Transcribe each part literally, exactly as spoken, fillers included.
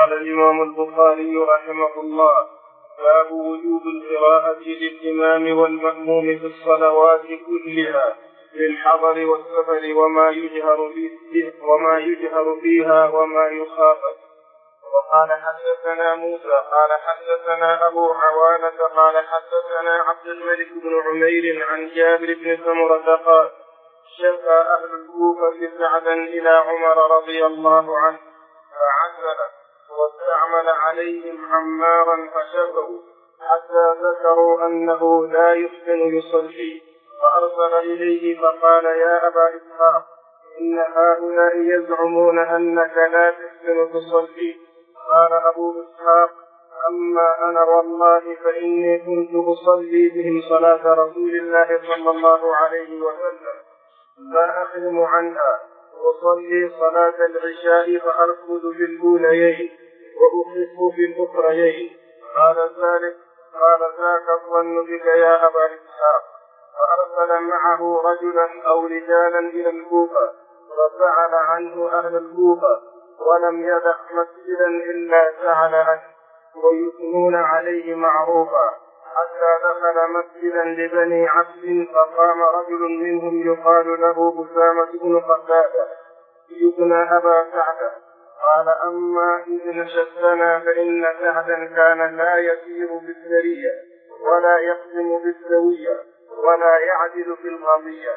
قال الإمام البخاري رحمه الله: باب وجوب القراءة للإمام والمأموم في الصلوات كلها في الحضر والسفر وما يجهر فيه وما يجهر فيها وما يخافت. وقال حدثنا موسى قال حدثنا أبو عوانة قال حدثنا عبد الملك بن عمير عن جابر بن سمرة قال: شكى أهل الكوفة سعدا إلى عمر رضي الله عنه فعزل واستعمل عليهم عمارا فشكوا حتى ذكروا أنه لا يحسن يصلي، فأرسل إليه فقال: يا أبا إسحاق، إن هؤلاء يزعمون أنك لا تحسن تصلي. قال أبو إسحاق: أما أنا والله فإني كنت أصلي بهم صلاة رسول الله صلى الله عليه وسلم لا أخدم عنها، أصلي صلاة العشاء فأركض في الأوليين وأخف في الأخريين. قال ذلك قال ذاك الظن بك يا أبا إسحاق. فأرسل معه رجلا أو رجالا إلى الكوفة فسأل عنه أهل الكوفة، ولم يدع مسجدا إلا سأل عنه ويثنون عليه معروفا، حتى دخل مسجدا لبني عبد فقام رجل منهم يقال له بسامة بن قتادة يثنى أبا سعد. قال: أما إذ نشدنا فإن سعدا كان لا يسير بالسرية ولا يقسم بالسوية ولا يعدل في القضية.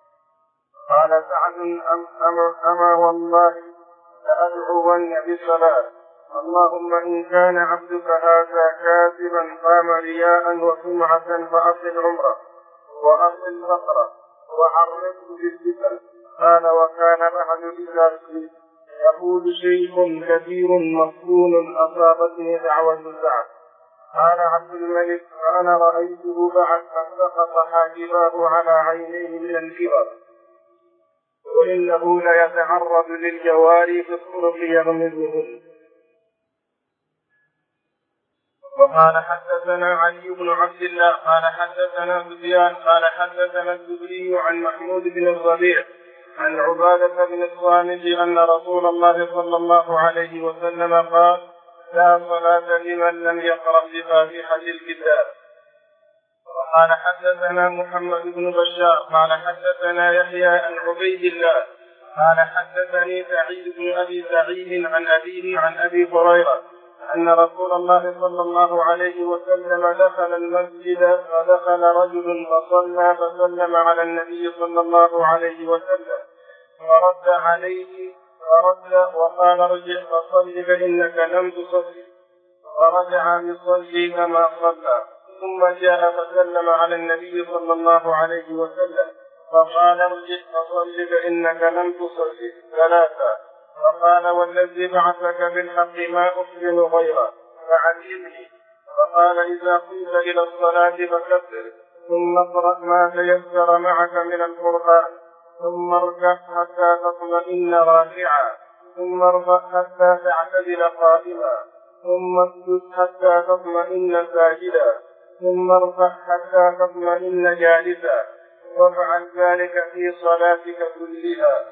قال سعد: أم أما, أما والله لأدعون بصلاة، اللهم إن كان عبدك هذا كاذبا قام رياء وسمعة فأصل عمره وأصل بصره وعرفه بالفتن. قال: وكان بعد بذلك يقول شيخ كثير مفتون أصابتني دعوة سعد. قال عبد الملك: أنا رأيته بعد أن سقط حاجباه على عينيه من الكبر، وإنه ليتعرض للجواري في الطرق يغمزهن. وقال حدثنا علي بن عبد الله قال حدثنا سفيان قال حدثنا الزهري عن محمود بن الربيع عن عبادة بن الصامت أن رسول الله صلى الله عليه وسلم قال: لا صلاة لمن لم يقرأ بفاتحة الكتاب. وقال حدثنا محمد بن بشار قال حدثنا يحيى عن عبيد الله قال حدثني سعيد بن أبي سعيد عن أبيه عن أبي هريرة أن رسول الله صلى الله عليه وسلم دخل المسجد فدخل رجل فصلى فسلم على النبي صلى الله عليه وسلم فرد عليه فرد وقال: ارجع فصل فإنك لم تصلي. فرجع يصلي كما صلى، ثم جاء فسلم على النبي صلى الله عليه وسلم فقال: ارجع فصل فإنك لم تصلي ثلاثة. فقال: والذي بعثك بالحق ما أحسن غيره فعلمني. فقال: إذا قمت إلى الصلاة فكبر، ثم اقرأ ما تيسر معك من القرآن، ثم اركع حتى تطمئن راكعا، ثم ارفع حتى تعتدل قائما، ثم اسجد حتى تطمئن ساجدا، ثم ارفع حتى تطمئن جالسا، وافعل ذلك في صلاتك كلها.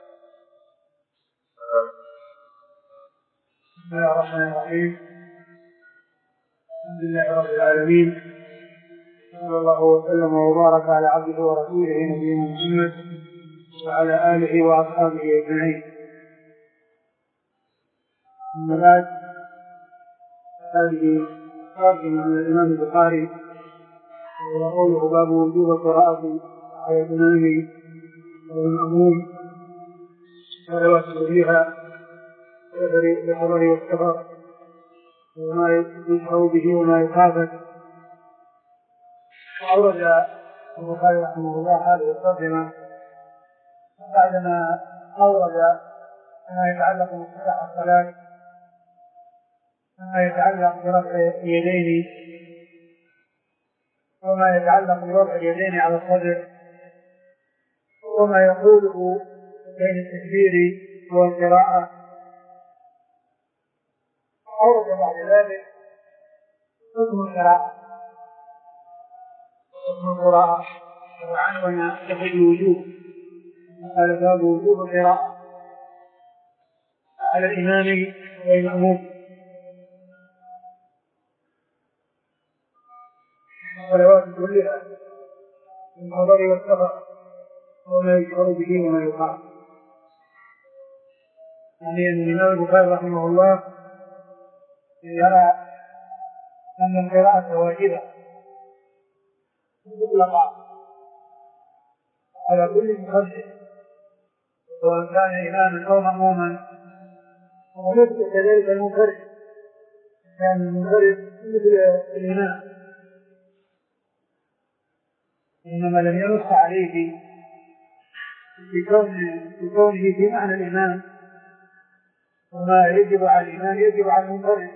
بسم الله الرحمن الرحيم. الحمد لله رب العالمين، صلى الله وسلم وبارك على عبده ورسوله نبينا محمد وعلى آله وأصحابه أجمعين. أما بعد، هذه قائمة من الإمام البخاري وقوله: باب وجوب القراءة على الإمام والمأموم صلوات فيها بالحضر والسفر وما يشعر به وما يخافت. أورد البخاري رحمه الله هذه الترجمة بعدما أورد ما يتعلق بافتتاح الصلاة، ما يتعلق برفع اليدين، وما يتعلق برفع اليدين على الصدر، وما يقوله بين التكبير والقراءة. أورد بعد ذلك حكم القراءة حكم القراءة وعنوان تحت الوجوب. قال: باب وجوب القراءة على الإمام والمأموم الصلوات كلها في الحضر والسفر وما يشعر به وما يقال. يعني أن الإمام البخاري رحمه الله يرى أن القراءة واجبة مطلقة على كل مصلي سواء كان إماما أو مأموما، ونفس كذلك المنفرد كان المنفرد مثل الإمام، إنما لم ينص عليه بكونه في معنى الإمام، وما يجب على الإمام يجب على المنفرد،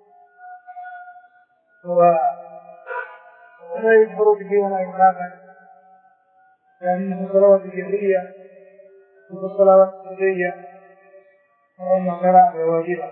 وما يشعر به وما يخافه، لأنه الصلوات الجهرية والصلوات السرية وأن القراءة واجبة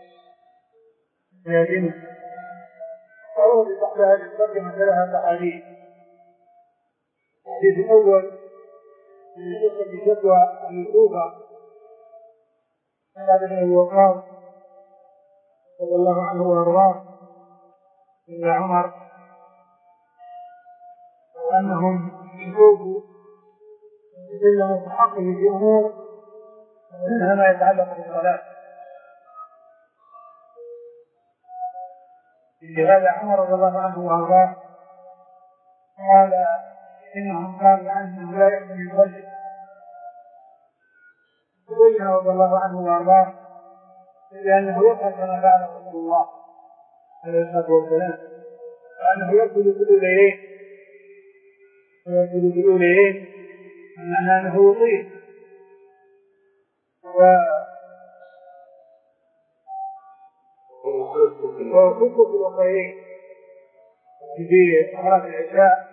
لازمة. فهو بتحت هذه المقدمة ثلاثة أحاديث. الحديث الأول في قصة شكوى الكوفة سعد بن أبي وقاص رضي الله عنه وأرضاه إلى عمر وأنهم شكوكوا يتكلموا في حقه في أمور منها ما يتعلق بالصلاة. لهذا عمر رضي الله عنه وأرضاه قال إنهم قالوا عنه لا يحسن يصلي، وقلنا رضي الله عنه وأرضاه لأنه يفعل كما فعل رسول الله عليه الصلاة والسلام، وأنه يركض كل ليلين ويركض كل ليلين معناه أنه يطيل وكنت في الوقتين في صلاة العشاء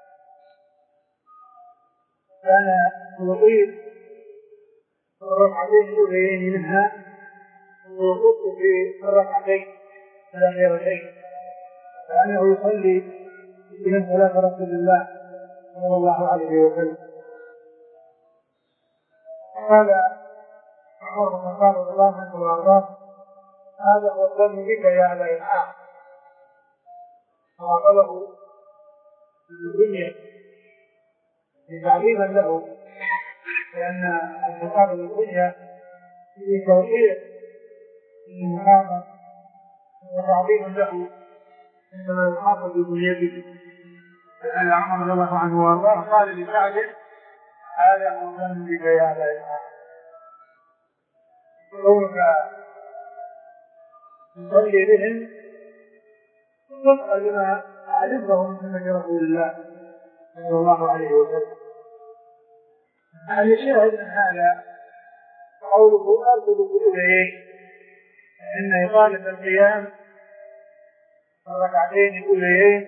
كان يطيل الركعتين الأوليين منها، ويخص في الركعتين الأخيرتين كأنه يصلي من صلاة رسول الله صلى الله عليه وسلم. قال عمر بن الخطاب رضي الله عنه وارضاه هذا هو الظن بك يا ابا اسحاق، فاخذه بالدنيا تعظيما له، لان الخطاب بالدنيا في توقيع المخاطب وتعظيما له عندما يخاطب بدنيته. فان عمر رضي الله عنه وارضاه قال لسعد هذا هو الظن بك يا ابا اسحاق، كونك تصلي بهم وفقا لما علمه من سنة رسول الله صلى الله عليه وسلم. الشاهد من هذا قوله أركض بالأوليين، إن إطالة القيام الركعتين الأوليين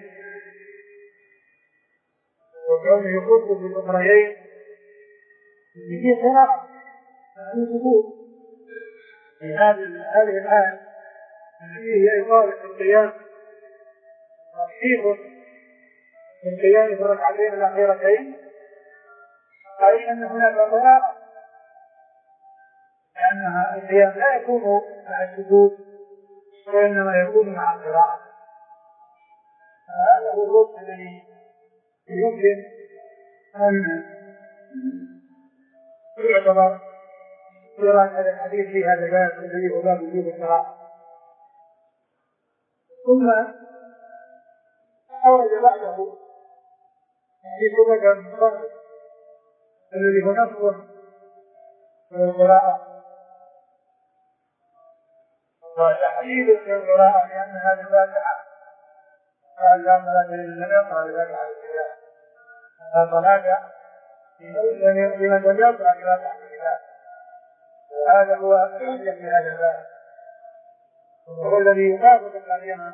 وكونه يخص بالأخريين في قراءة في سكوت. في هذه الآية التي هي إطالة القيام تخفيف في القيام في الركعتين الأخيرتين، أي أن هناك قراءة، لأنها القيام لا يكون مع السكوت وإنما يكون مع القراءة. هذا هو الوقت الذي يمكن أن يعتبر قراءة هذا الحديث في هذا الباب الذي هو باب وجوب القراءة. ثم أورد بعده في سورة المصطفى الذي هو نص القراءة وتحديد في القراءة، لأن هذه الفاتحة قال لا صلاة لمن قال ذلك على الكتاب، لا صلاة لمن لم يقرأ قراءة الكتاب. هذا هو الحجة في هذا الباب، وهو الذي يقابل القيامة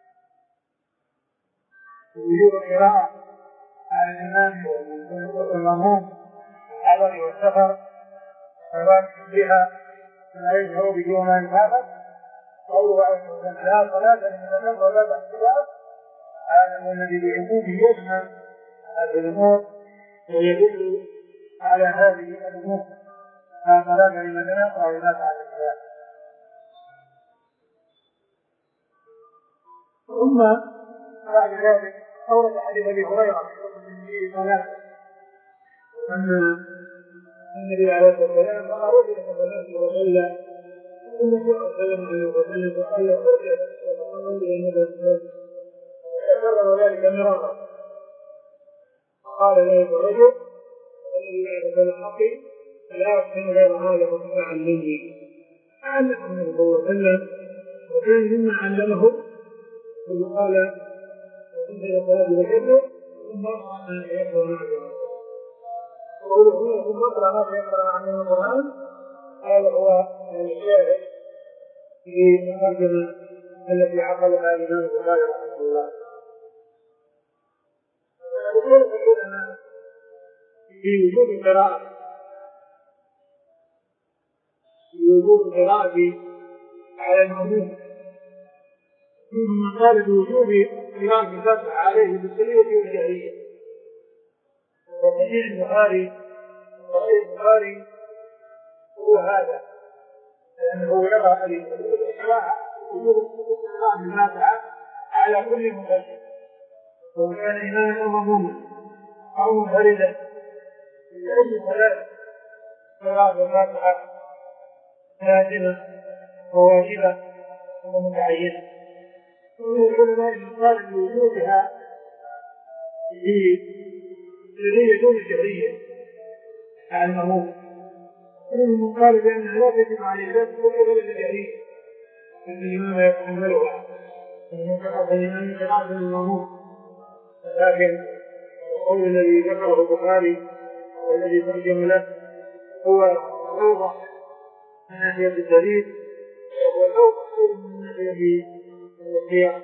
وجوب القراءة على الإمام والمأموم الحضر والسفر سواء بها لا يجهر به وما يخافت، قوله عليه الصلاة والسلام لا صلاة لمن لم يقرأ قراءة الكتاب. هذا هو الذي بعمومه يشمل هذه الأمور ويدل على هذه الأمور، لا صلاة لمن لم يقرأ قراءة الكتاب. ثم بعد ذلك أورد حديث أبي هريرة أن النبي عليه الصلاة والسلام رأى رجلا يتنفس وصلى ثم جاء سلم عليه وسلم وصلى ورجع وصلى إلى النبي فكرر ذلك مرارا قال ذلك الرجل الذي يعرف الحق لا يحسن غير هذا وتبعا مني علمه النبي صلى الله عليه وسلم وكان مما علمه ثم قال وكنت يقول بكذب ثم أصبح أن يقرأ معه وقوله هنا ثم أقرأ ما يقرأ عنه القرآن هذا هو الشاهد في المترجمة التي عقدها الإمام البخاري رحمه الله. وقوله لنا في وجود القراءة في وجود القراءة على المأموم ثم قال بوجوب قراءة الفتح عليه بالسرية والجهرية. وصحيح البخاري صحيح البخاري هو هذا لأنه يرى حديث وجوب قراءة الفاتحة على كل مبشر وكان إماما أو مأموما أو منفردا في أي صلاة قراءة الفاتحة لازمة وواجبة ومتعينة. العلماء قال بوجودها في سرية دون الجهرية على المأموم ومن قال بأنها لا تجب على ذلك ولا الجهرية أن الإمام يتحملها ومن كفر الإمام قراءة المأموم. لكن القول الذي ذكره البخاري والذي ترجم له هو أوضح من ناحية الدليل وهو الأوضح من ناحية القيام.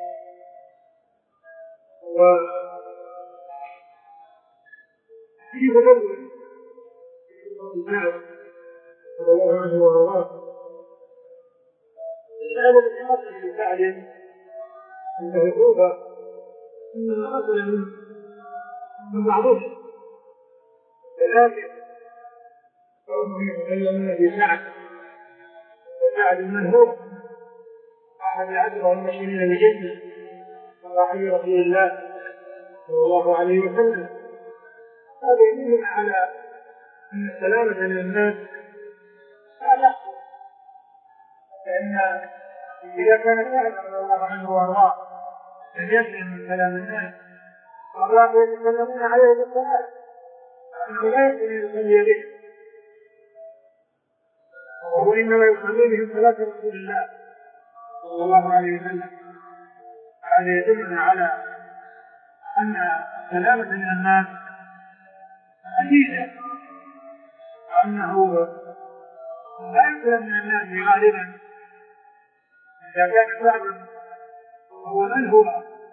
وفي تدل الناس رضي الله عنه وارضاه هذا الحاصل في سعد عند العقوبة إنما حصل من بعضهم ولكن قومه يتكلمون في سعد وسعد من هو أحد العشرة المبشرين بالجنة صاحب رسول الله صلى الله عليه وسلم. هذا يدل على أن السلامة من الناس لا تحصل لأن إذا كان سعد رضي الله عنه وارضاه لم يسلم من كلام الناس والله يتكلمون عليه بالصلاة أنه لا يمكن أن يصلي به وهو إنما يصلي بهم صلاة رسول الله صلى الله عليه وسلم. هذا يدل على أن السلامة من الناس أكيدة وأنه لا يسلم من الناس غالبا إذا كان سعد هو من هو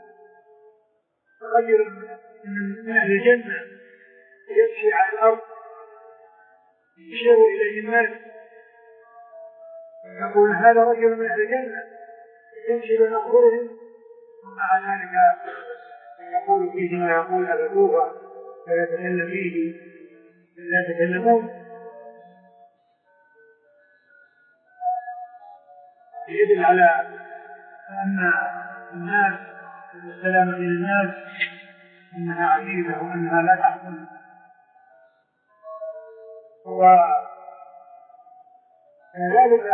رجل من أهل الجنة يمشي على الأرض يشير إليه الناس يقول هذا رجل من أهل الجنة يمشي بين أظهرهم ومع ذلك يقول فيه ما يقول أبدوها فيتكلم فيه لا يتكلمون. يدل على أن الناس السلامة من الناس إنها عزيزة وأنها لا تحصل. وذلك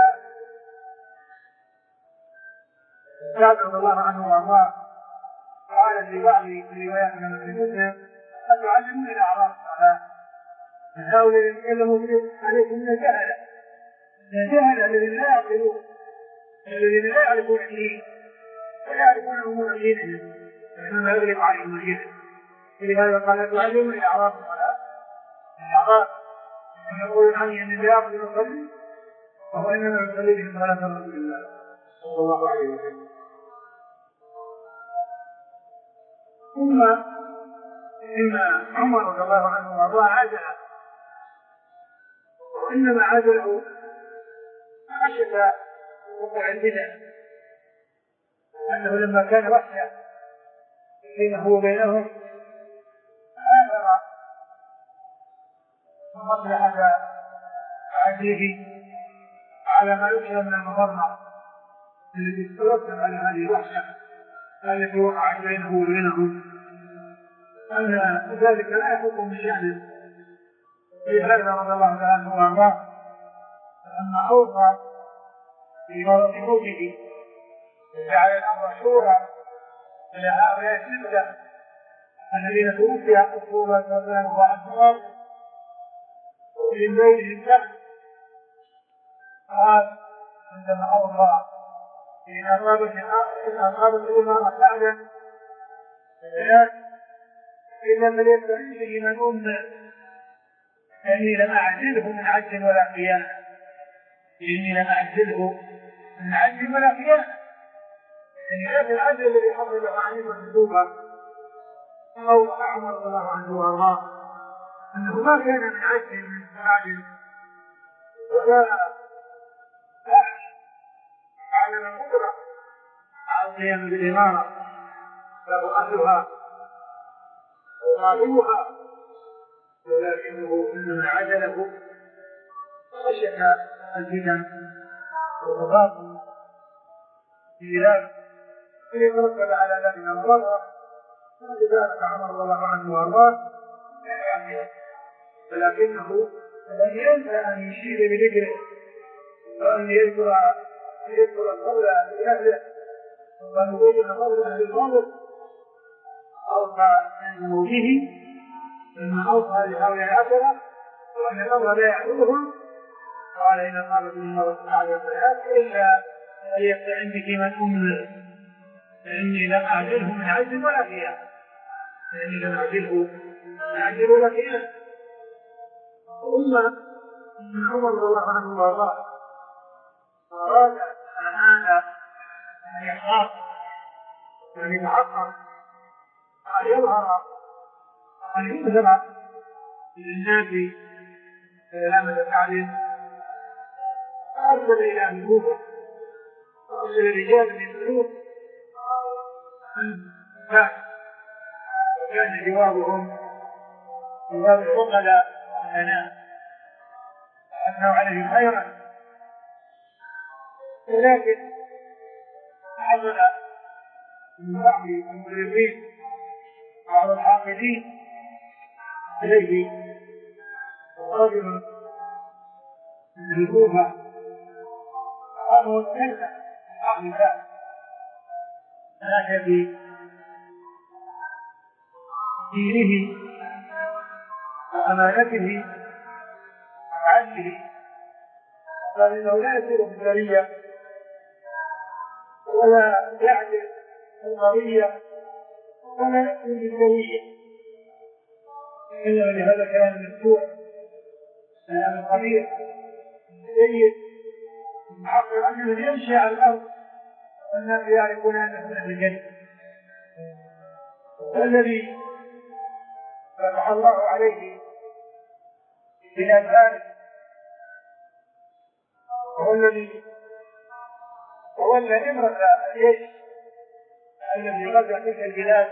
سعد رضي الله عنه وارضاه قال في بعض الروايات من المسلمين أتعلمون الأعراف الصلاة هؤلاء يتكلموا عليكم من الجهل الجهل الذين لا يعقلون الذين لا يعرفون الدين ولا يعرفون أمور دينهم إنما يغلق عليهم الجهل. لهذا قال تعلمون الأعراف الصلاة الأعراف يقول عني أن لا يعقل يصلي وهو إنما يصلي بهم صلاة رسول الله صلى الله عليه وسلم. ثم إن عمر رضي الله عنه وارضاه عجل وإنما عجله خشية وقوع البدع أنه لما كان وحده بينه وبينهم آثر مصلحة عجله على ما يشعر من المضرة التي تترتب على هذه الوحشة التي وقعت بينه وبينهم أن ذلك لا يحكم بشأنه. في هذا رضي الله تعالى عنه وأرضاه لما أوصى في مرض موته جعل الأمر شورى إلى هؤلاء الستة الذين توفي عقوبة الله وأكبر ومن بينهم شخص قال عندما أوصى إن أصابت إن أصابت الأمة بعد الحياة إلا من يستعين به من أمه إني لم أعزله من عجل ولا خيانة إني لم أعزله من عجل ولا خيانة. يعني هذا العجل الذي حصل عنه المكتوبة أو أعمر الله عنه وأرضاه أنه ما كان من عجل من عجل ولا على القدرة على القيام بالإمارة له أهلها وقالوها، ولكنه إنما عجله خشية الفتن والتفاقم في ذلك فيترتب على ذلك المضرة. ولذلك عمر رضي الله عنه وارضاه ولكنه لم ينسى ان يشير بذكره وان يذكر يذكر القول باهله وان يبين قول اهل الفضل. اوصى عند موته لما اوصى لهؤلاء العشره وان الامر لا يعبدهم قال ان قامت الموت بعد الصلاه الا ان يستعن بك من امه فاني لم اعجله من عجل ولا خيانه فاني لم اعجله من عجل ولا خيانه. ثم ان عمر رضي الله عنه وارضاه اراد ان هذا ان يخاف ان يتحقق ان يظهر ان يظهر للناس سلامة سعد أرسل إلى أهل الكوفة وأرسل رجال من الجنوب وكان جوابهم جواب العقلاء الأنام أثنوا عليه خيرا. ولكن حصل من بعض المدربين بعض الحاقدين إليه رجل من الكوفة قالوا كيف بعض ذلك ناشد دينه وأمانته وعدله قال إنه لا يسير في البرية ولا يعجز القضية ولا يأكل بالسوية إنما لهذا الكلام المفتوح كلام القبيح سيد حقا أنه يمشي على الأرض والناس يعرفون أنه من الجنة والذي فتح الله عليه بالأذهان هو الذي تولى إمرة الجيش الذي غزا تلك البلاد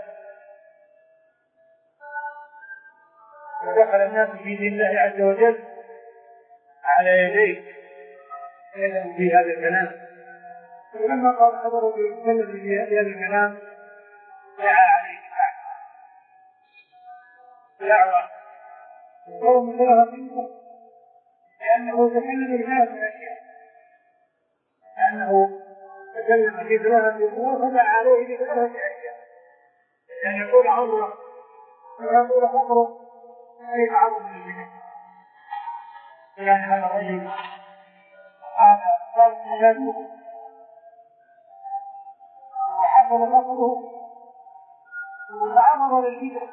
ودخل الناس في دين الله عز وجل على يديه يدعو في هذا الكلام. ولما قال خبره بالسلم في هذا الكلام دعا عليه دعوة وقوم ثلاثة منه لأنه تكلم بثلاث أشياء لأنه تكلم في ثلاثة أمور فدعا عليه بثلاثة أشياء أن يقول عمره ويقول خمره أي تعرض للجنة لأن هذا الرجل هذا صار حياته وحصل نصره وتعرض للجنة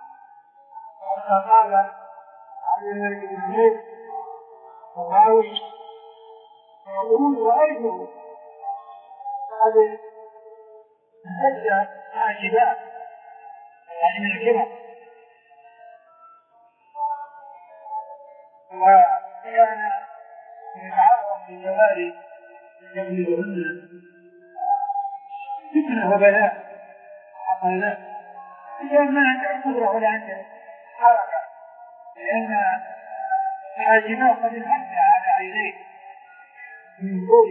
قال عن الملك بن زيد ومعاوية ويقول رأيته قد هج عاجبات يعني من الجنة وكان يتعرض للجواري يبلغهن فتنة وبلاء حصل له لأن ما عنده قدرة ولا عنده حركة لأن حاجبات قد انهج على عينيه من طول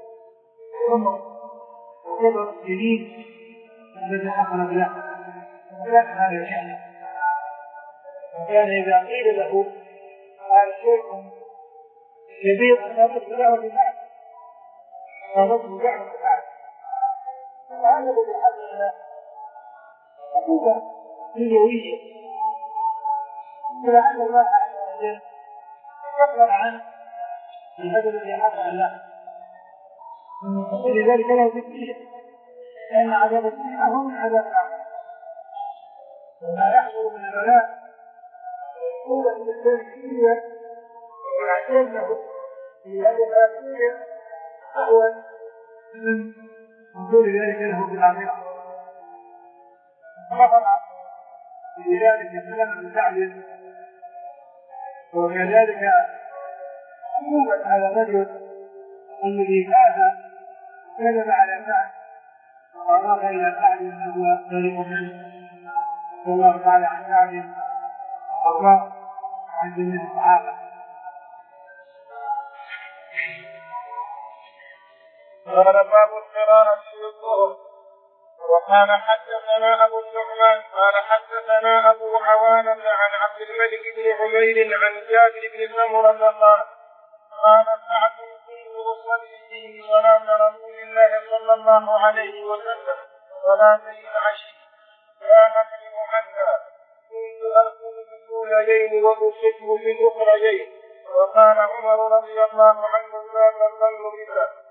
عمر وكبر سنين الذي حصل له وكان هذا الشيء وكان إذا قيل له هذا شيء كبير أصابت له ببعض أصابت ببعض ببعض وهذا الذي حدث عقوبة دنيوية ولعل الله عز وجل يقدر عنه بهذا الذي حصل له ولذلك لا تكفيه لأن عذاب الدنيا هو من عذاب الآخرة وما يحصل من البلاء قوة التنفيذية ويعتمده في هذه الآخرة أهون من وجود ذلك له في الآخرة رفع بذلك كلام المستعجل وكذلك عقوبة هذا الرجل الذي كان كذب على سعد وأضاف إلى سعد أنه بريء منه والله تعالى عن سعد والله عن جميع الصحابة. قال باب القراءة في الظهر. وقال حدثنا أبو النعمان قال حدثنا أبو عوانة عن عبد الملك بن عمير عن جابر بن سمرة قال قال سعد كنت أصلي في صلاة رسول الله صلى الله عليه وسلم صلاتي العشي لا أكرم عنها كنت أركض في الأوليين وأصب في الأخريين وقال عمر رضي الله عنه لا تظن بذلك.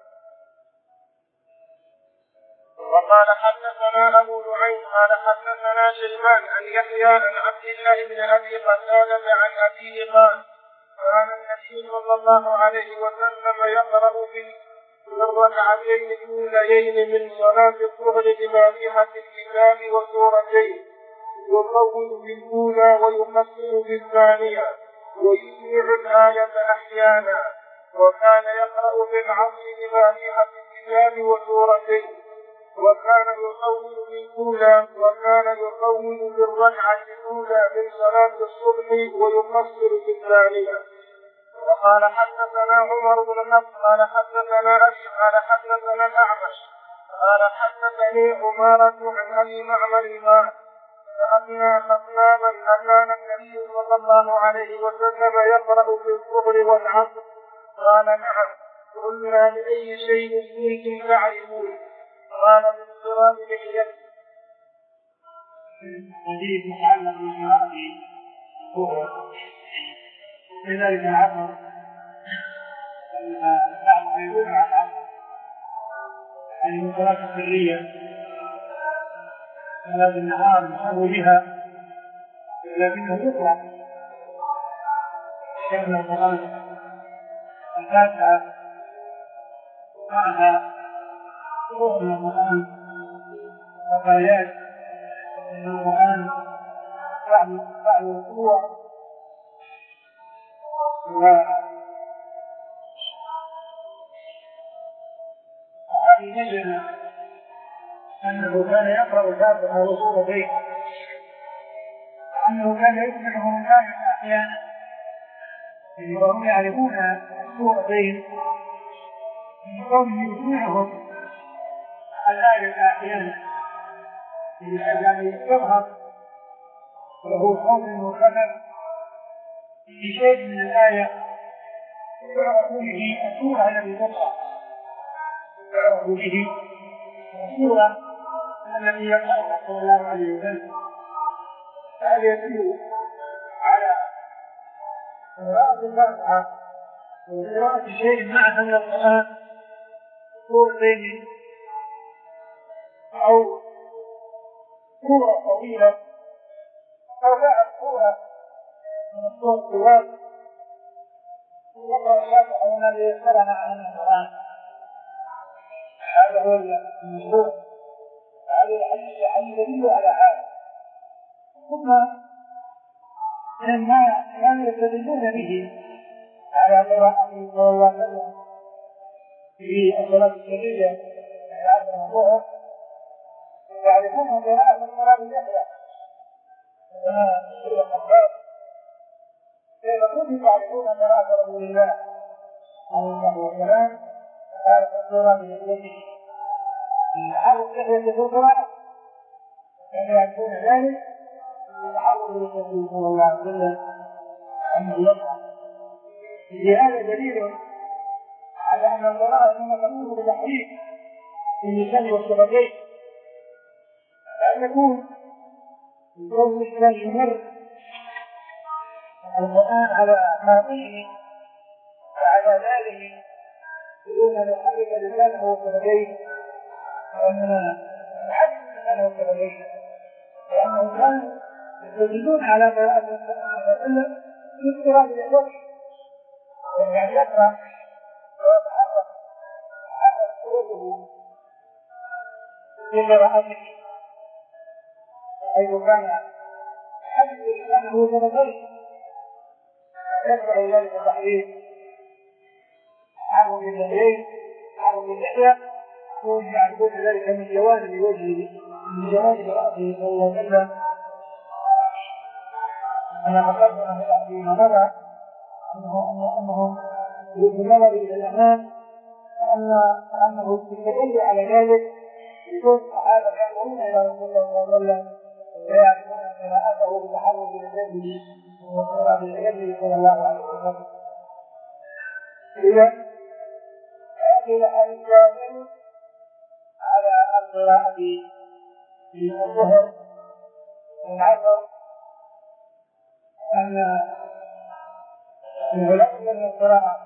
وقال حدثنا أبو نعيم قال حدثنا شيبان عن يحيى عن عبد الله بن أبي قتادة عن أبيه قال كان النبي صلى الله عليه وسلم يقرأ في الركعتين الأوليين من صلاة الظهر بفاتحة الكتاب وسورتين يطول في الأولى ويقصر في الثانية ويسمع الآية أحيانا وكان يقرأ في العصر بفاتحة الكتاب وسورتين وكان يطول في الأولى وكان يطول في الركعة الأولى من صلاة الصبح ويقصر في الثانية. وقال حدثنا عمر بن حفص قال حدثنا أبي قال حدثنا الأعمش قال حدثني عمارة عن أبي معمر قال سألنا خطابا أكان النبي صلى الله عليه وسلم يقرأ في الظهر والعصر قال نعم قلنا بأي شيء كنتم تعرفون قال باضطراب لحيته. حديث متعلق بالقراءة الظهر في ذلك العصر أن بعض يقول على أن الصلاة السرية صلاة النهار يصلي بها لكنه يقرأ شكل القرآن الفاتحة معها روح من القرآن وآيات من القرآن بعض الصور وهذه نجد أنه كان يقرأ الفاتحة وسورتين أنه كان يسمعه من ذلك أحيانا وهم يعرفون السورتين من قوم يسمعهم الآية أحيانا يعني يظهر وهو صوت مخفف في شيء من الآية يعرف به السورة التي تقرأ يعرف به السورة التي يقرأها صلى الله عليه وسلم. هذا يدل على قراءة الفاتحة وقراءة شيء معها من القرآن سورتين أو سورة طويلة أو بعد سورة من السور الطوال يقرأ الفاتحة الذي يسرنا عن القرآن. هذا هو المشهور هذا الحديث يدل على هذا. ثم مما كانوا يستدلون به على قراءته صلى الله عليه وسلم في الصلاة السرية في عصر الظهر يعرفون قراءة المراد الأخرى كما سورة الخباب كيف كنتم تعرفون قراءة رسول الله عليه الصلاة والسلام قال الصورة بيده الحرف كيف يكون قراءة كانوا يعرفون ذلك يتعرض للنبي صلى الله عليه وسلم أنه يفعل. لهذا دليل على أن القراءة إنما تكون بتحريف اللسان والشفتين، أن يكون القول الإسلام يمر القرآن على ماضيه وعلى ذلك بدون أن يحرك لسانه والشفتين، وأننا نحرك لسانه والشفتين، لأنهم كانوا يستدلون على قراءة النبي صلى الله عليه وسلم باضطراب الوجه، يعني يقرأ ويتحرك تحرك صوته بقراءته، حيث كان يحرك لسانه والشفتين، يتبع ذلك تحريف حرف اليدين حرف اللحية، ويعرفون ذلك من جوانب وجهه من جوانب رأسه صلى الله عليه وسلم. أنا قدرنا فيما مضى أنه بالنظر إلى الأمام أنه يستدل على ذلك يكون الصحابة يأمرون إلى رسول الله صلى الله عليه وسلم ويعرفون قراءته بتحرك يديه وقراءة يده صلى الله عليه وسلم. إذا هذه الأيام على القراءة في الظهر والعصر أن العلماء من القراءة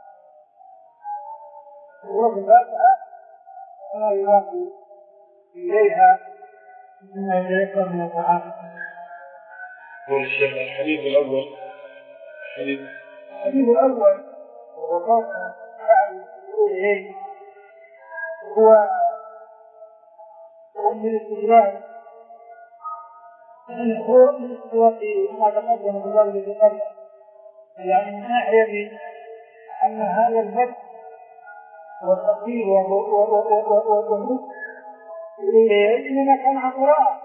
هو بذاتها وما يضاف إليها مما يتيسر من القرآن. والشيخ الحديث الأول الحديث الأول وقال بعد إليه هو من الاستدلال من هو من الاستواء ما تقدم بذلك بقدر، يعني من ناحية أن هذا البث والتقدير والنص إنما كان عن قراءة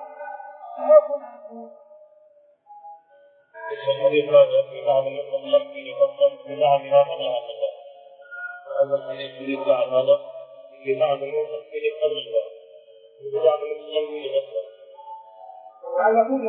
الحديث هذا في بعض النقط في يفضل في بعض هذا لا أبدا، هذا الحديث في بعض هذا في بعض النقط في يفضل في بعض النقط في يفضل. وعلى كل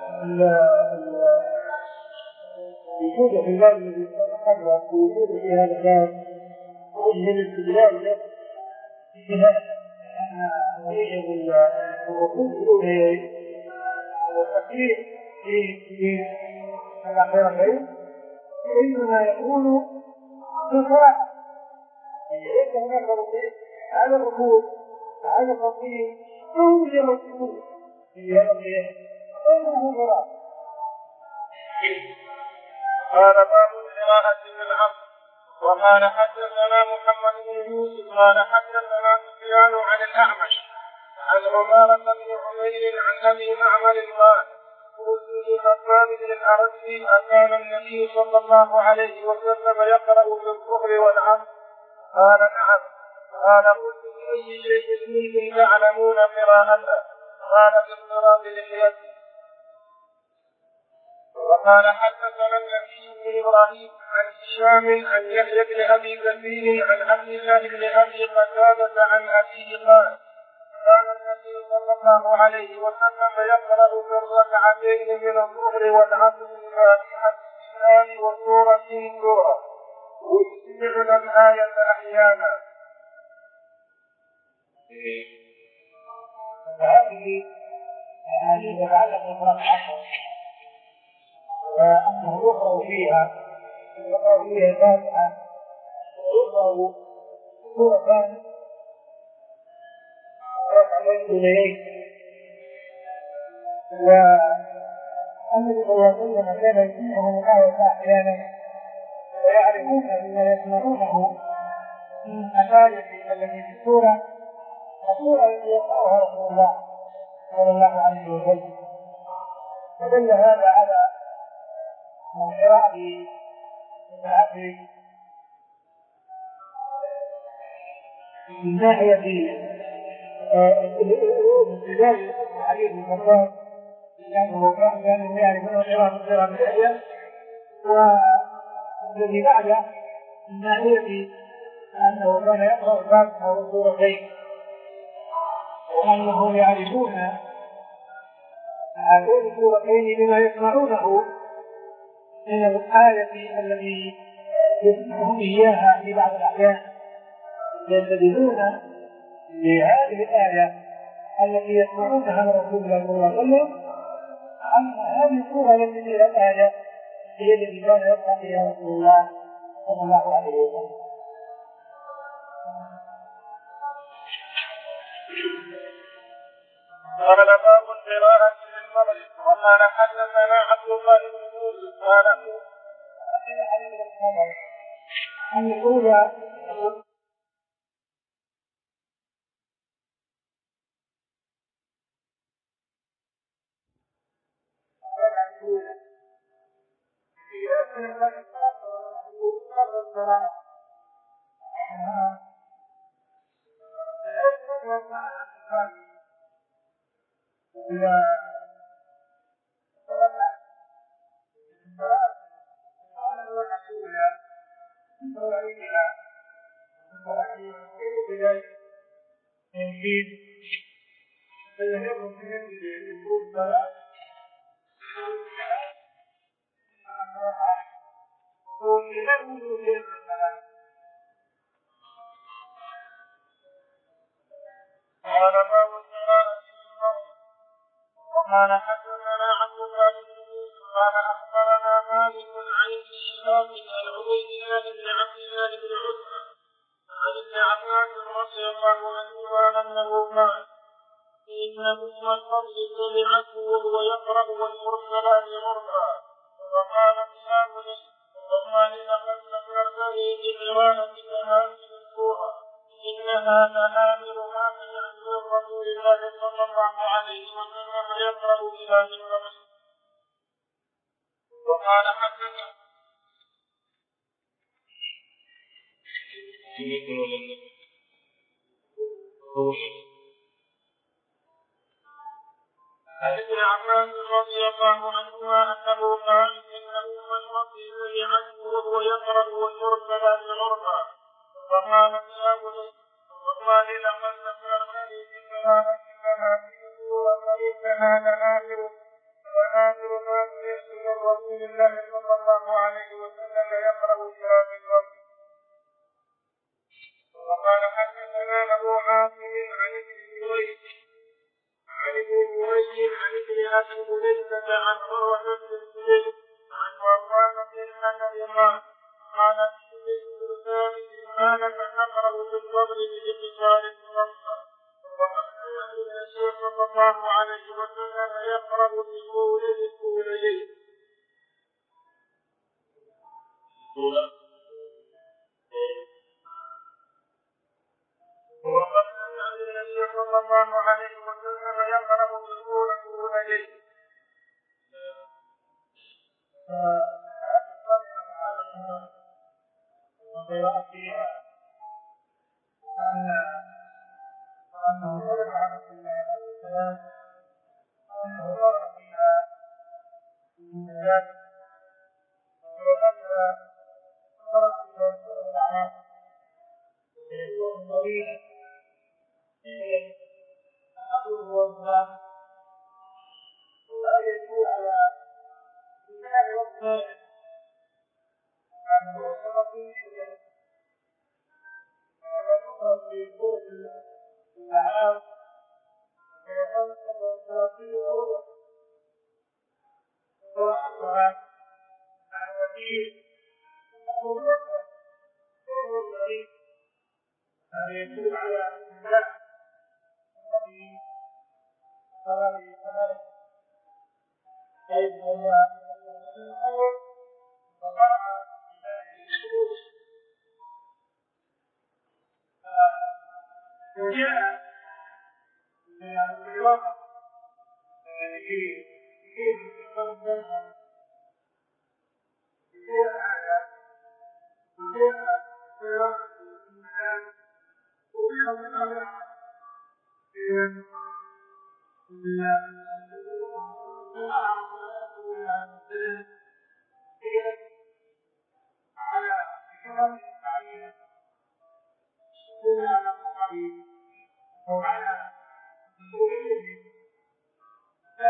وجود في الباب الذي قبله وجود في هذا الباب وجه الاستدلال له بهذا أن يجب الوقوف والتفكير في الآخرتين إنما يكون بصراحة، ليس هناك ركوب على الركوب على التفكير أو مجرد سكوت في هذا القيام إنه براءة. قال باب القراءة في العصر. وقال حدثنا محمد بن يوسف قال حدثنا سفيان عن الأعمش عن عمارة بن عمير عن أبي معمر قال قلت لخباب بن الأرد أكان النبي صلى الله عليه وسلم يقرأ في الظهر والعصر؟ قال نعم. قال قلت بأي شيء منكم تعلمون قراءته؟ قال باضطراب لحيته. وقال حدثنا النبي بن إبراهيم عن هشام عن يحيى بن أبي كثير عن عبد الله بن أبي قتادة عن أبيه قال كان النبي صلى الله عليه وسلم يقرأ في الركعتين من الظهر والعصر الفاتحة بالله وسورة سورة ويسمعنا الآية أحيانا. هذه الأحاديث تتعلق بالركعة وأنه يقرأ فيها يقرأ فيها الفاتحة ويقرأ سورتان ركعتين إليه. والنبي صلى الله عليه وسلم كان يسمعهم الآية أحيانا ويعرفون بما يسمعونه من الآية التي في السورة السورة التي يقرأها رسول الله صلى الله عليه وسلم. فدل هذا على قراءة العبد من ناحية استدلال حديث المقام لأنه كان يعرفون قراءة قراءة اللحية، والذي بعده من ناحية أنه كان يقرأ الفاتحة والسورتين، وأنهم يعرفون هاتين السورتين بما يسمعونه من الآية التي يسمعون إياها في بعض الأحيان ينتبهون لهذه الآية التي يسمعونها من رسول الله صلى الله عليه وسلم أن هذه السورة التي فيها الآية هي التي كان يقرأ فيها رسول الله صلى الله عليه وسلم. قال باب القراءة للمغرب. وقال حدثنا عبد الله بن يوسف قال أن الأولى قال باب القراءة للمغرب. وقال حدثنا عبد الله بن يوسف قال أخبرنا مالك عن ابن شهاب عن عبيد الله بن عبد الله بن عتبة عن ابن عباس رضي الله عنهما أنه قال إن أم الفضل سمعته وهو يقرأ والمرسلات عرفا فقال يا بني والله لقد ذكرتني بقراءتك هذه السورة إنها لآمر ما سمعت من رسول الله صلى الله عليه وسلم يقرأ بها من قبل. وقال حدثنا عن ابن عباس رضي الله عنهما أنه قال إن أم الفضل سمعته وهو يقرأ والمرسلات عرفا فقال يا بني والله لقد ذكرتني بقراءتك هذه السورة فإنها لآخر لآخر ما سمعت من رسول الله صلى الله عليه وسلم يقرأ بها في الوقت. وقال حدثنا أبو عاصم عن ابن جريج عن ابن جريج عن ابن أبي مليكة عن عروة بن الزبير عن مروان بن الحكم قال قال كانت تقرأ بالفضل باتصال المصحف وقد سمع النبي صلى الله عليه وسلم يقرأ بقوله قولين. وقد سمع النبي صلى الله عليه وسلم يقرأ بقوله قولين. وقراءة فيها أن أنه يرفع رسول الله عليه السلام أنه قرأ فيها المجاهد وقرأ قرأ فيها سورة الأعراف سورة طويلة فيه أمر والله لا يكون على إنسان وقته أنه يقرأ فيه ويقرأ في سورة الأعراف ويقرأ في سورة قراءتها عن وكيل أمر الذي أن يكون على الله الذي قال لي كذلك كيف هو الأمر وقرأ بهذه الشروط وجاء من القراءة التي فيه تقدمها جاء على جاء قراءة الإنسان وبحضر الأمر على كلام التعليم على الطريق وعلى سبيله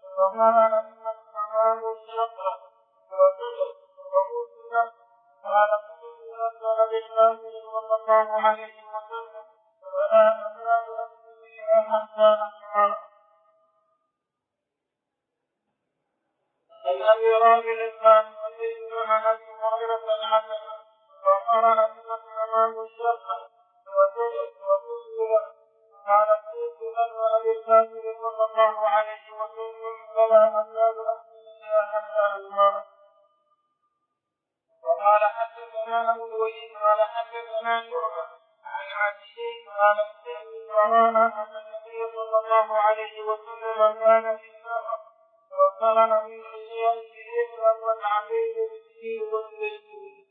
وقال لما السماء انشقت وسجد وقلت قال قلت نزل بالله صلى الله عليه وسلم ولا أزال أسجد حتى أسمع. عن أبي رافع الثاني وسيدنا عن أبي هريرة الحسن وقرأ لما السماء انشقت وسجد وقلت قال قلت نزل بالله صلى الله عليه وسلم ولا أزال أسجد حتى أسمع. وقال حدثنا أبو الوليد قال حدثنا شعبة عن عدي قال سمعت أن النبي صلى الله عليه وسلم كان في السفر وقرأ في الشيء الكبير والعبيد بالدين والزيتون.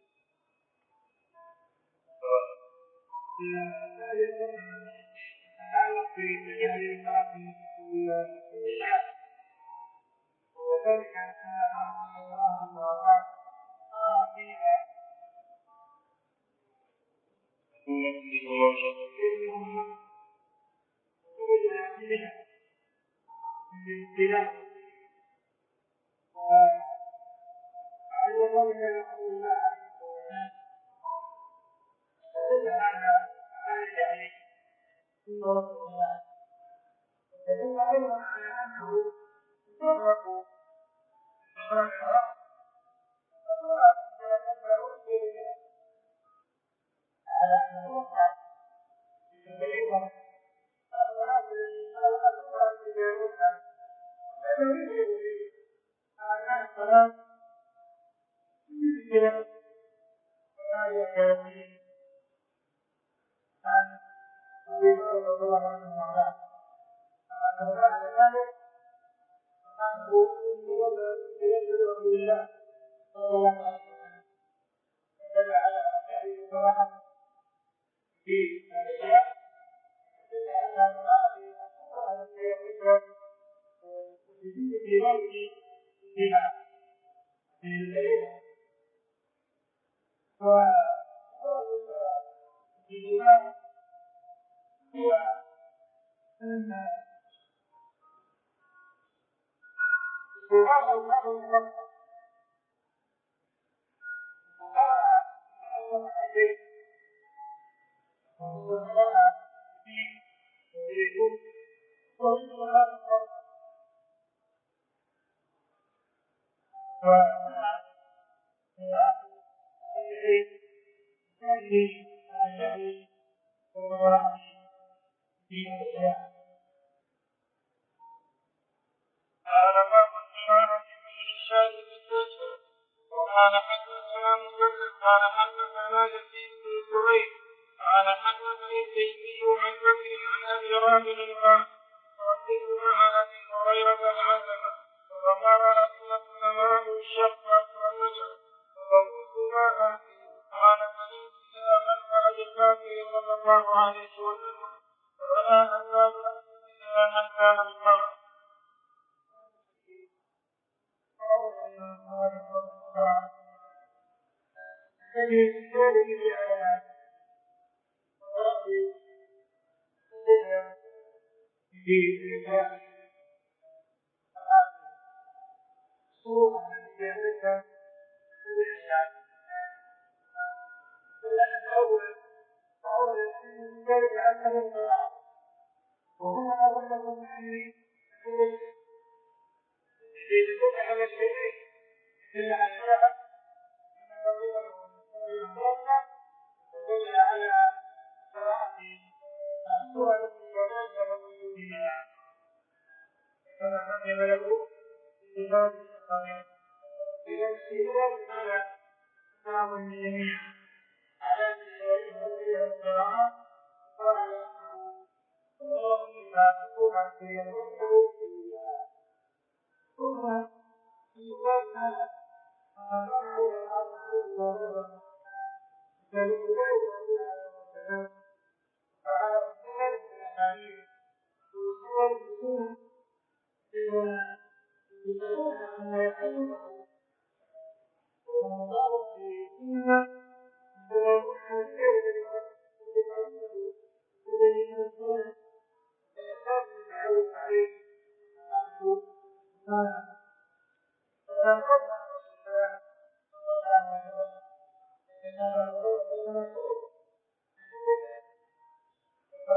وذلك أن الله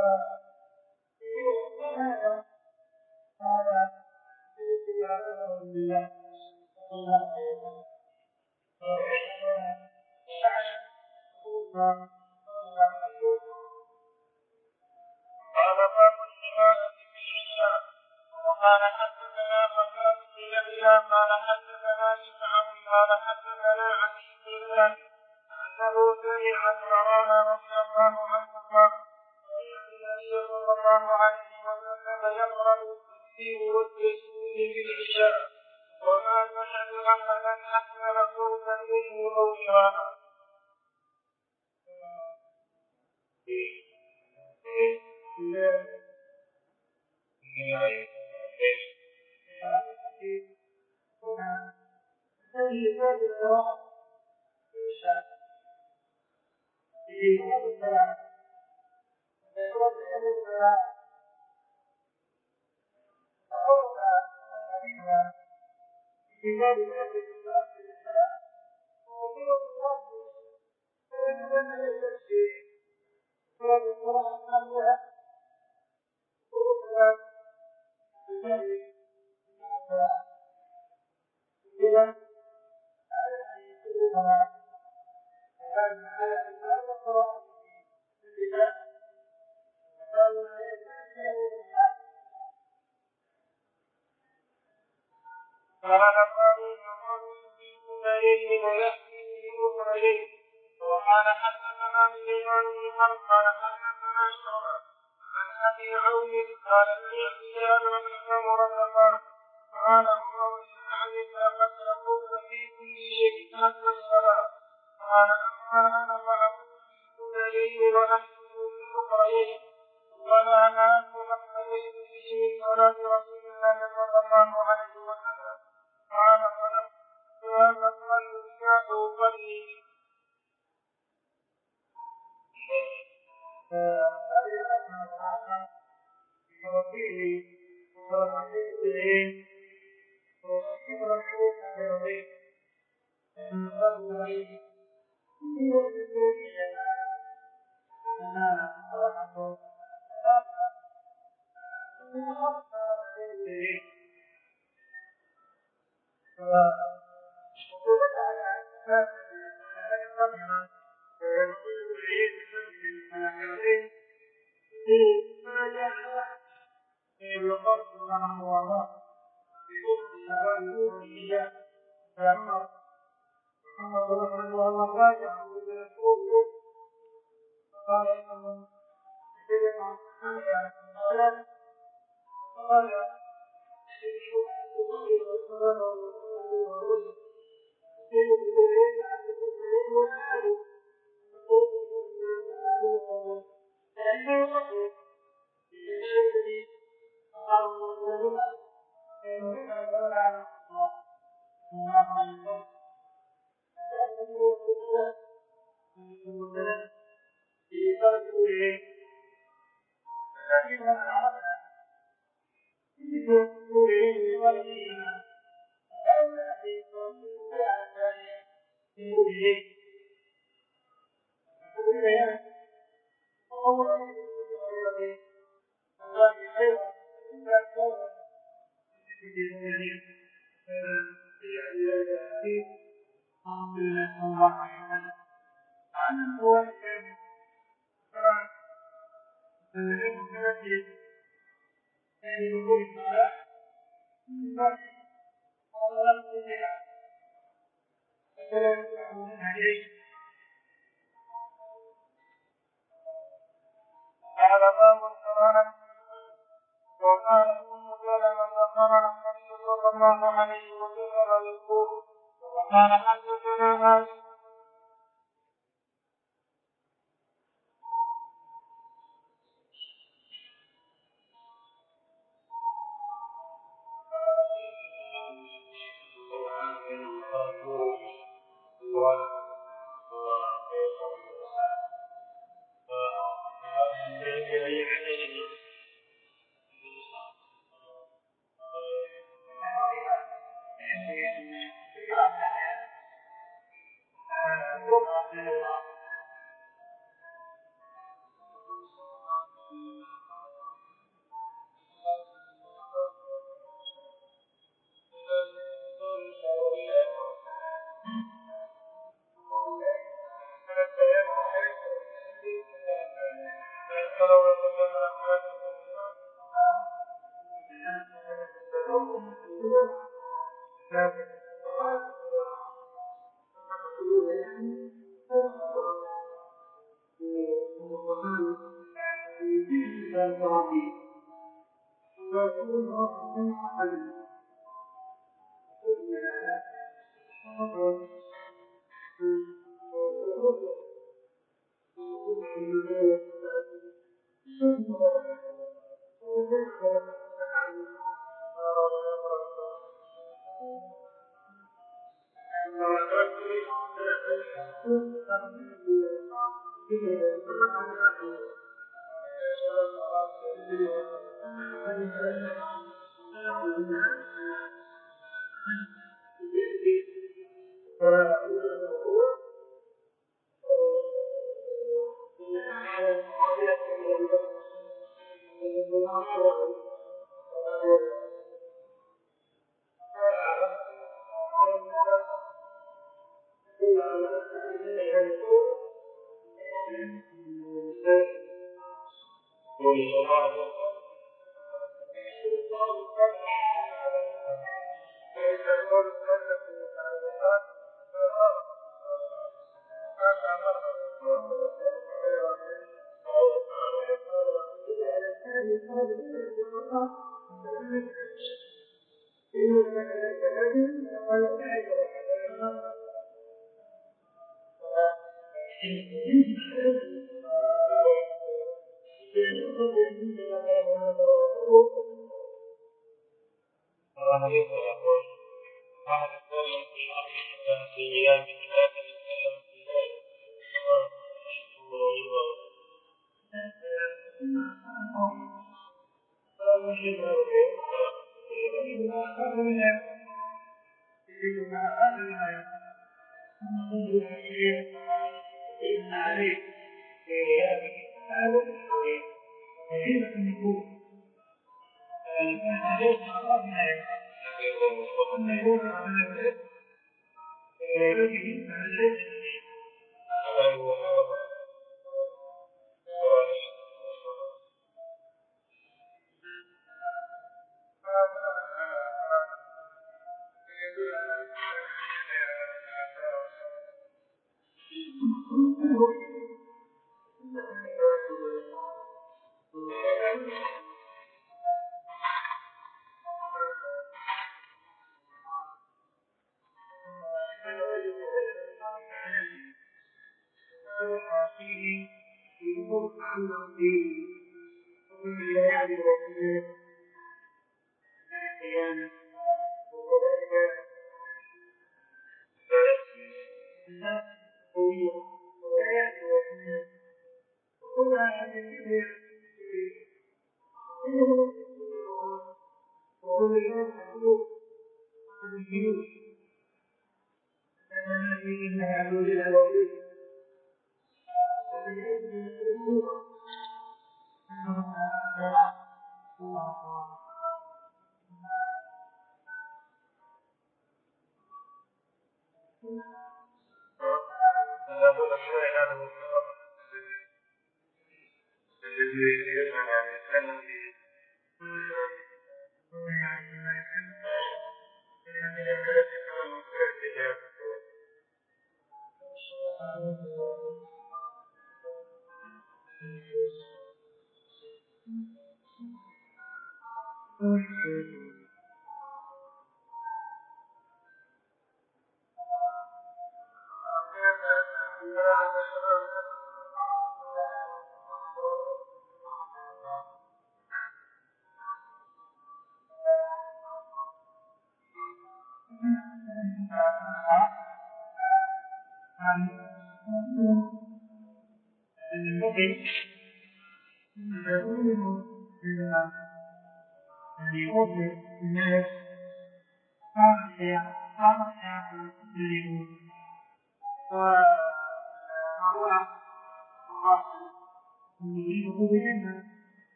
قال باب الإمامة في العشاء. وقال حدثنا محمد بن يحيى قال حدثنا شعب قال حدثنا علي بن الله أنه سمع البراء رضي الله عنه قال سمعت النبي صلى الله عليه وسلم يقرأ بالتكبير والتسليم في العشاء وما سمعت أحدا أحسن صوتا منه أو قراءة. وقال حدثنا سليمان بن حرب قال حدثنا شعبة عن أبي عون قال سمعت جابر بن سمرة قال قال عمر بن سعد لقد يقول في كل شيء حتى الصلاة قال أما أنا فأقول في الأولين ونحسب في الأخرين ولا نعلم ما اقتديت به من صلاة رسول الله صلى الله عليه وسلم قال فلم هذا الظن بما ظني. قال باب القراءة. وقال ابن سلمة قرأ النبي صلى الله عليه وسلم يقول وقال حدثنا هاشم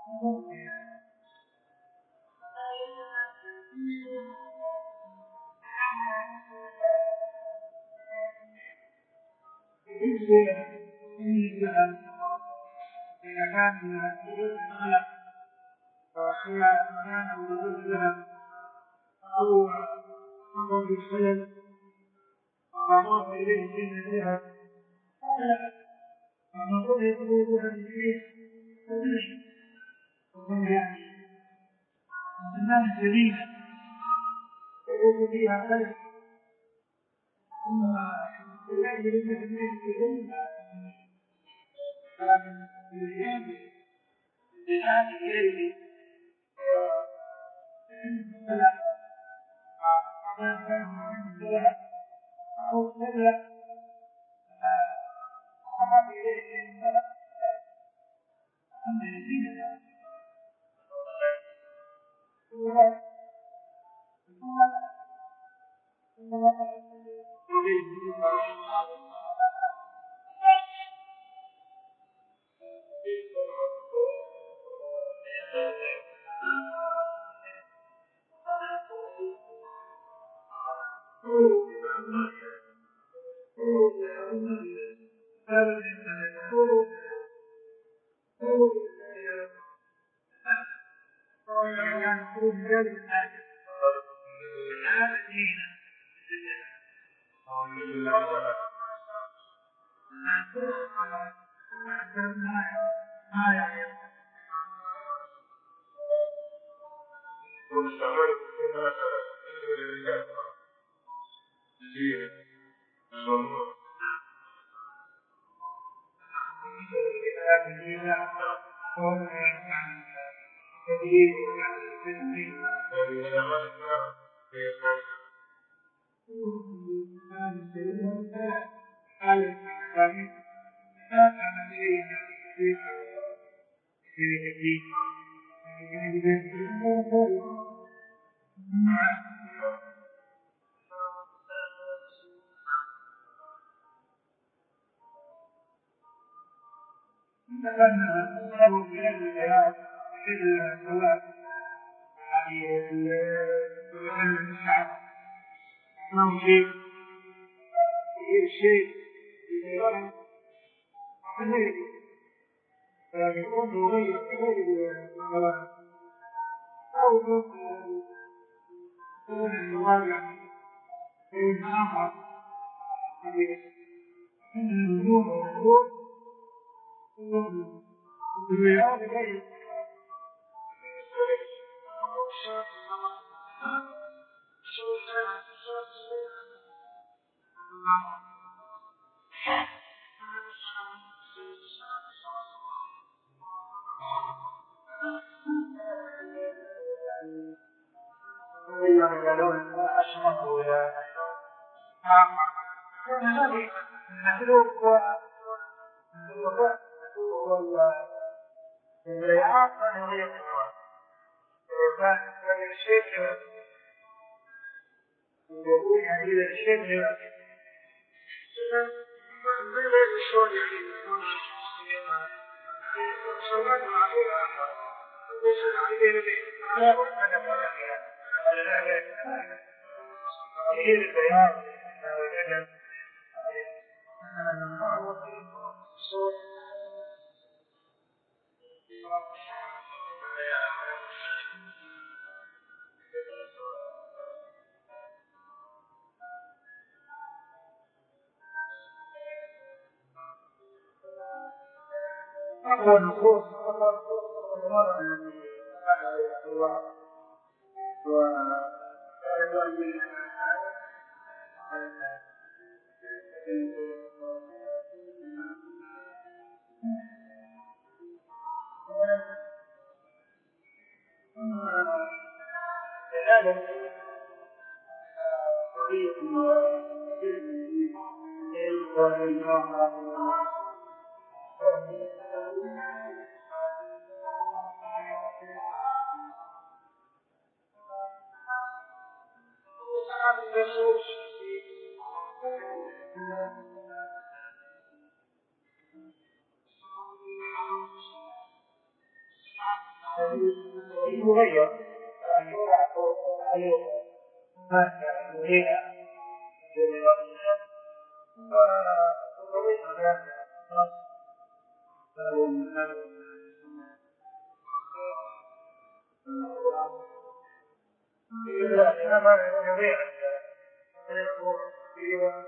إذا كان من الخلق فإما كان وجود الذهب أو أمر بالخلل وأضاف إليه شيء من الذهب فنقول يقول ذهب فيه ومن يعني الزمان الجديد يقول فيها خلل ثم يجب أن يكون لكن بالإيمان بالإيمان إليه فلا أو سبب أحب إليه فلا أمر الدين يغير يعني يوضع فوق عليه مادة مضيئة وطريقة ذات نص إلا إنما يضيع فيكون فيه